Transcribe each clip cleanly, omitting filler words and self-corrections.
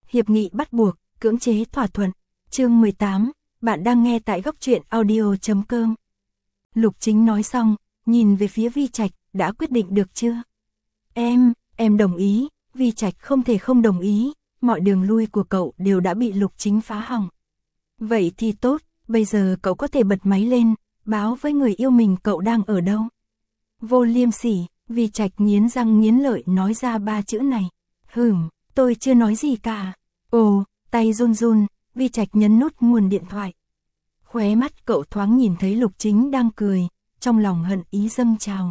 hiệp nghị bắt buộc, cưỡng chế thỏa thuận. Chương 18, bạn đang nghe tại góc truyện audio.com. Lục Chính nói xong, nhìn về phía Vi Trạch, đã quyết định được chưa? Em đồng ý. Vi Trạch không thể không đồng ý, mọi đường lui của cậu đều đã bị Lục Chính phá hỏng. Vậy thì tốt, bây giờ cậu có thể bật máy lên, báo với người yêu mình cậu đang ở đâu. Vô liêm sỉ, Vi Trạch nghiến răng nghiến lợi nói ra 3 chữ này. Tôi chưa nói gì cả. Ồ, tay run run, Vi Trạch nhấn nút nguồn điện thoại. Khóe mắt cậu thoáng nhìn thấy Lục Chính đang cười, trong lòng hận ý dâng trào.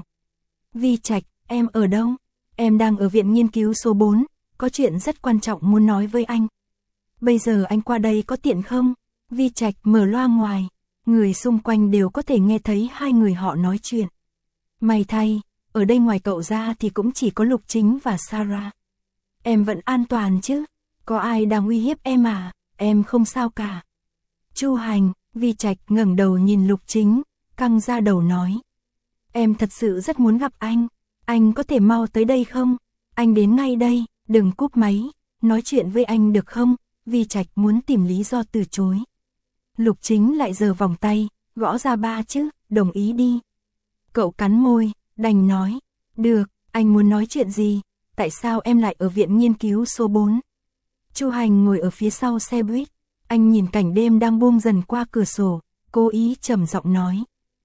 Vi Trạch, em ở đâu? Em đang ở viện nghiên cứu số 4, có chuyện rất quan trọng muốn nói với anh. Bây giờ anh qua đây có tiện không? Vi Trạch mở loa ngoài, người xung quanh đều có thể nghe thấy hai người họ nói chuyện. May thay, ở đây ngoài cậu ra thì cũng chỉ có Lục Chính và Sarah. Em vẫn an toàn chứ? Có ai đang uy hiếp em à? Em không sao cả. Chu Hành, Vi Trạch ngẩng đầu nhìn Lục Chính, căng ra đầu nói. Em thật sự rất muốn gặp anh có thể mau tới đây không? Anh đến ngay đây, đừng cúp máy, nói chuyện với anh được không? Vi Trạch muốn tìm lý do từ chối. Lục Chính lại giơ vòng tay, gõ ra 3 chữ, đồng ý đi. Cậu cắn môi, đành nói, được, anh muốn nói chuyện gì? Tại sao em lại ở viện nghiên cứu số 4? Chu Hành ngồi ở phía sau xe buýt, anh nhìn cảnh đêm đang buông dần qua cửa sổ, cố ý trầm giọng nói.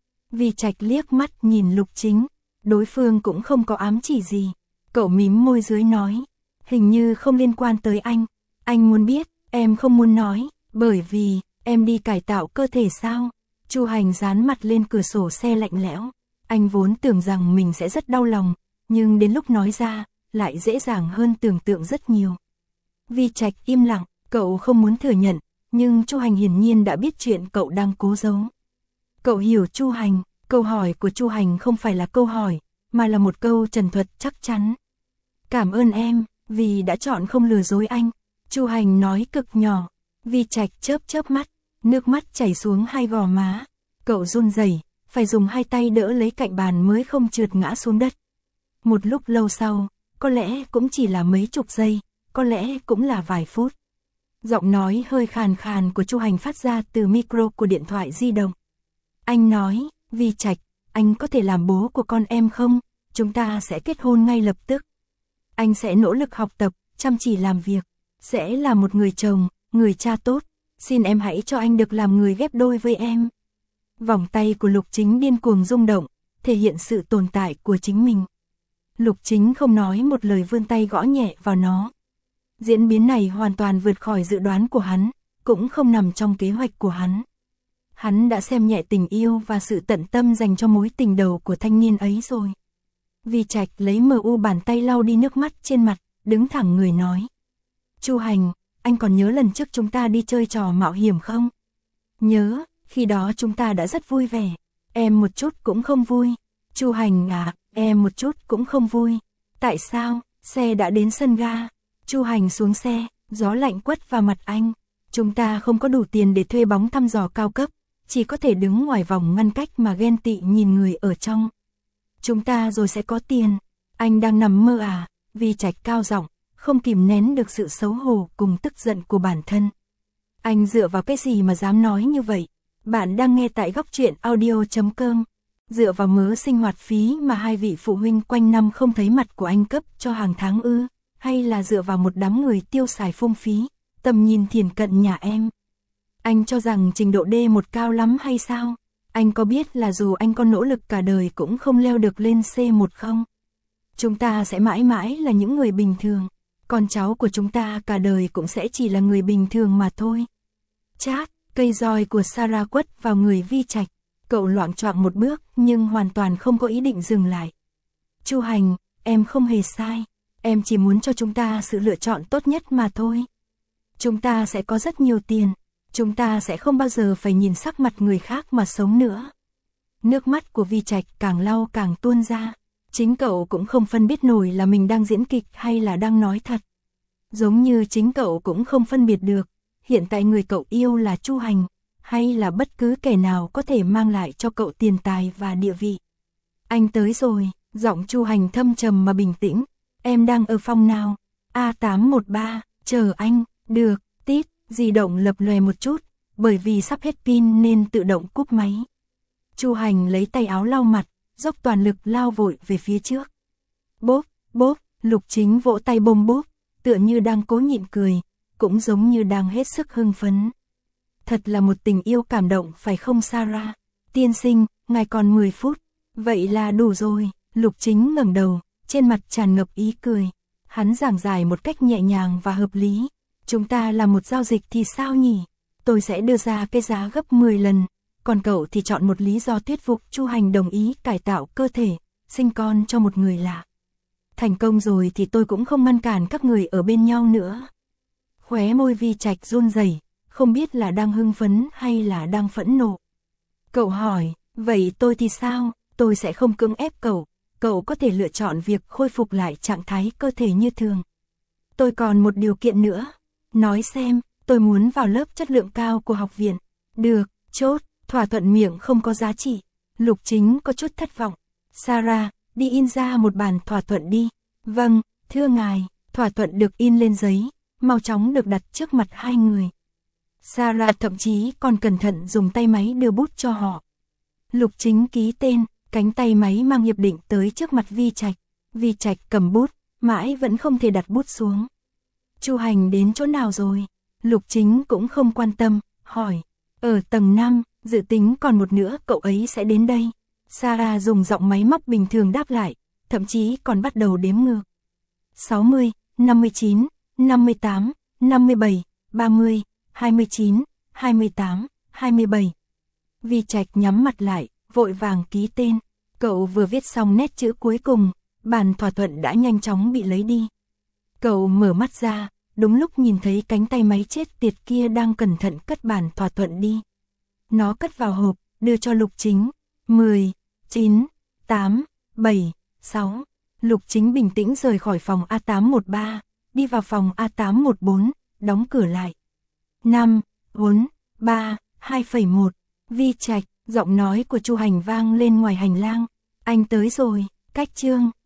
Vi Trạch liếc mắt nhìn Lục Chính, đối phương cũng không có ám chỉ gì. Cậu mím môi dưới nói, hình như không liên quan tới anh muốn biết, em không muốn nói, bởi vì, em đi cải tạo cơ thể sao? Chu Hành dán mặt lên cửa sổ xe lạnh lẽo, anh vốn tưởng rằng mình sẽ rất đau lòng, nhưng đến lúc nói ra, lại dễ dàng hơn tưởng tượng rất nhiều. Vi Trạch im lặng, cậu không muốn thừa nhận, nhưng Chu Hành hiển nhiên đã biết chuyện cậu đang cố giấu. Cậu hiểu Chu Hành, câu hỏi của Chu Hành không phải là câu hỏi, mà là một câu trần thuật chắc chắn. Cảm ơn em, vì đã chọn không lừa dối anh. Chu Hành nói cực nhỏ. Vi Trạch chớp mắt, nước mắt chảy xuống hai gò má. Cậu run rẩy, phải dùng hai tay đỡ lấy cạnh bàn mới không trượt ngã xuống đất. Một lúc lâu sau, có lẽ cũng chỉ là mấy chục giây, có lẽ cũng là vài phút. Giọng nói hơi khàn khàn của Chu Hành phát ra từ micro của điện thoại di động. Anh nói, Vi Trạch, anh có thể làm bố của con em không? Chúng ta sẽ kết hôn ngay lập tức. Anh sẽ nỗ lực học tập, chăm chỉ làm việc, sẽ là một người chồng, người cha tốt. Xin em hãy cho anh được làm người ghép đôi với em. Vòng tay của Lục Chính điên cuồng rung động, thể hiện sự tồn tại của chính mình. Lục Chính không nói một lời, vươn tay gõ nhẹ vào nó. Diễn biến này hoàn toàn vượt khỏi dự đoán của hắn, cũng không nằm trong kế hoạch của hắn. Hắn đã xem nhẹ tình yêu và sự tận tâm dành cho mối tình đầu của thanh niên ấy rồi. Vi Trạch lấy mu bàn tay lau đi nước mắt trên mặt, đứng thẳng người nói. Chu Hành, anh còn nhớ lần trước chúng ta đi chơi trò mạo hiểm không? Nhớ, khi đó chúng ta đã rất vui vẻ. Em một chút cũng không vui. Chu Hành à, em một chút cũng không vui. Tại sao? Xe đã đến sân ga. Chu Hành xuống xe, gió lạnh quất vào mặt anh. Chúng ta không có đủ tiền để thuê bóng thăm dò cao cấp, chỉ có thể đứng ngoài vòng ngăn cách mà ghen tị nhìn người ở trong. Chúng ta rồi sẽ có tiền. Anh đang nằm mơ à? Vi Trạch cao giọng, không kìm nén được sự xấu hổ cùng tức giận của bản thân. Anh dựa vào cái gì mà dám nói như vậy? Bạn đang nghe tại góc truyện audio.com. Dựa vào mớ sinh hoạt phí mà hai vị phụ huynh quanh năm không thấy mặt của anh cấp cho hàng tháng ư? Hay là dựa vào một đám người tiêu xài phung phí, tầm nhìn thiển cận nhà em? Anh cho rằng trình độ D1 cao lắm hay sao? Anh có biết là dù anh có nỗ lực cả đời cũng không leo được lên C1 không? Chúng ta sẽ mãi mãi là những người bình thường. Con cháu của chúng ta cả đời cũng sẽ chỉ là người bình thường mà thôi. Chát, cây roi của Sarah quất vào người Vi Trạch. Cậu loạng choạng một bước nhưng hoàn toàn không có ý định dừng lại. Chu Hành, em không hề sai. Em chỉ muốn cho chúng ta sự lựa chọn tốt nhất mà thôi. Chúng ta sẽ có rất nhiều tiền. Chúng ta sẽ không bao giờ phải nhìn sắc mặt người khác mà sống nữa. Nước mắt của Vi Trạch càng lau càng tuôn ra. Chính cậu cũng không phân biết nổi là mình đang diễn kịch hay là đang nói thật. Giống như chính cậu cũng không phân biệt được, hiện tại người cậu yêu là Chu Hành, hay là bất cứ kẻ nào có thể mang lại cho cậu tiền tài và địa vị. Anh tới rồi, giọng Chu Hành thâm trầm mà bình tĩnh. Em đang ở phòng nào? A813, chờ anh. Được, tít, di động lập lòe một chút, bởi vì sắp hết pin nên tự động cúp máy. Chu Hành lấy tay áo lau mặt, dốc toàn lực lao vội về phía trước. Bốp, bốp, Lục Chính vỗ tay bôm bốp, tựa như đang cố nhịn cười, cũng giống như đang hết sức hưng phấn. Thật là một tình yêu cảm động phải không Sarah? Tiên sinh, ngài còn 10 phút. Vậy là đủ rồi. Lục Chính ngẩng đầu, trên mặt tràn ngập ý cười. Hắn giảng giải một cách nhẹ nhàng và hợp lý. Chúng ta làm một giao dịch thì sao nhỉ? Tôi sẽ đưa ra cái giá gấp 10 lần. Còn cậu thì chọn một lý do thuyết phục Chu Hành đồng ý cải tạo cơ thể, sinh con cho một người lạ. Thành công rồi thì tôi cũng không ngăn cản các người ở bên nhau nữa. Khóe môi Vi Trạch run rẩy, không biết là đang hưng phấn hay là đang phẫn nộ. Cậu hỏi, vậy tôi thì sao? Tôi sẽ không cưỡng ép cậu, cậu có thể lựa chọn việc khôi phục lại trạng thái cơ thể như thường. Tôi còn một điều kiện nữa. Nói xem, tôi muốn vào lớp chất lượng cao của học viện. Được, chốt, thỏa thuận miệng không có giá trị. Lục Chính có chút thất vọng. Sarah, đi in ra một bản thỏa thuận đi. Vâng, thưa ngài, thỏa thuận được in lên giấy, mau chóng được đặt trước mặt hai người. Sarah thậm chí còn cẩn thận dùng tay máy đưa bút cho họ. Lục Chính ký tên, cánh tay máy mang hiệp định tới trước mặt Vi Trạch. Vi Trạch cầm bút, mãi vẫn không thể đặt bút xuống. Chu Hành đến chỗ nào rồi? Lục Chính cũng không quan tâm, hỏi. Ở tầng 5, dự tính còn một nữa cậu ấy sẽ đến đây. Sarah dùng giọng máy móc bình thường đáp lại, thậm chí còn bắt đầu đếm ngược. 60, 59, 58, 57, 30, 29, 28, 27. Vi Trạch nhắm mặt lại, vội vàng ký tên. Cậu vừa viết xong nét chữ cuối cùng, bản thỏa thuận đã nhanh chóng bị lấy đi. Cậu mở mắt ra, đúng lúc nhìn thấy cánh tay máy chết tiệt kia đang cẩn thận cất bản thỏa thuận đi. Nó cất vào hộp, đưa cho Lục Chính. 10, 9, 8, 7, 6. Lục Chính bình tĩnh rời khỏi phòng A813, đi vào phòng A814, đóng cửa lại. 5, 4, 3, 2,1. Vi Trạch, giọng nói của Chu Hành vang lên ngoài hành lang. Anh tới rồi, cách chương.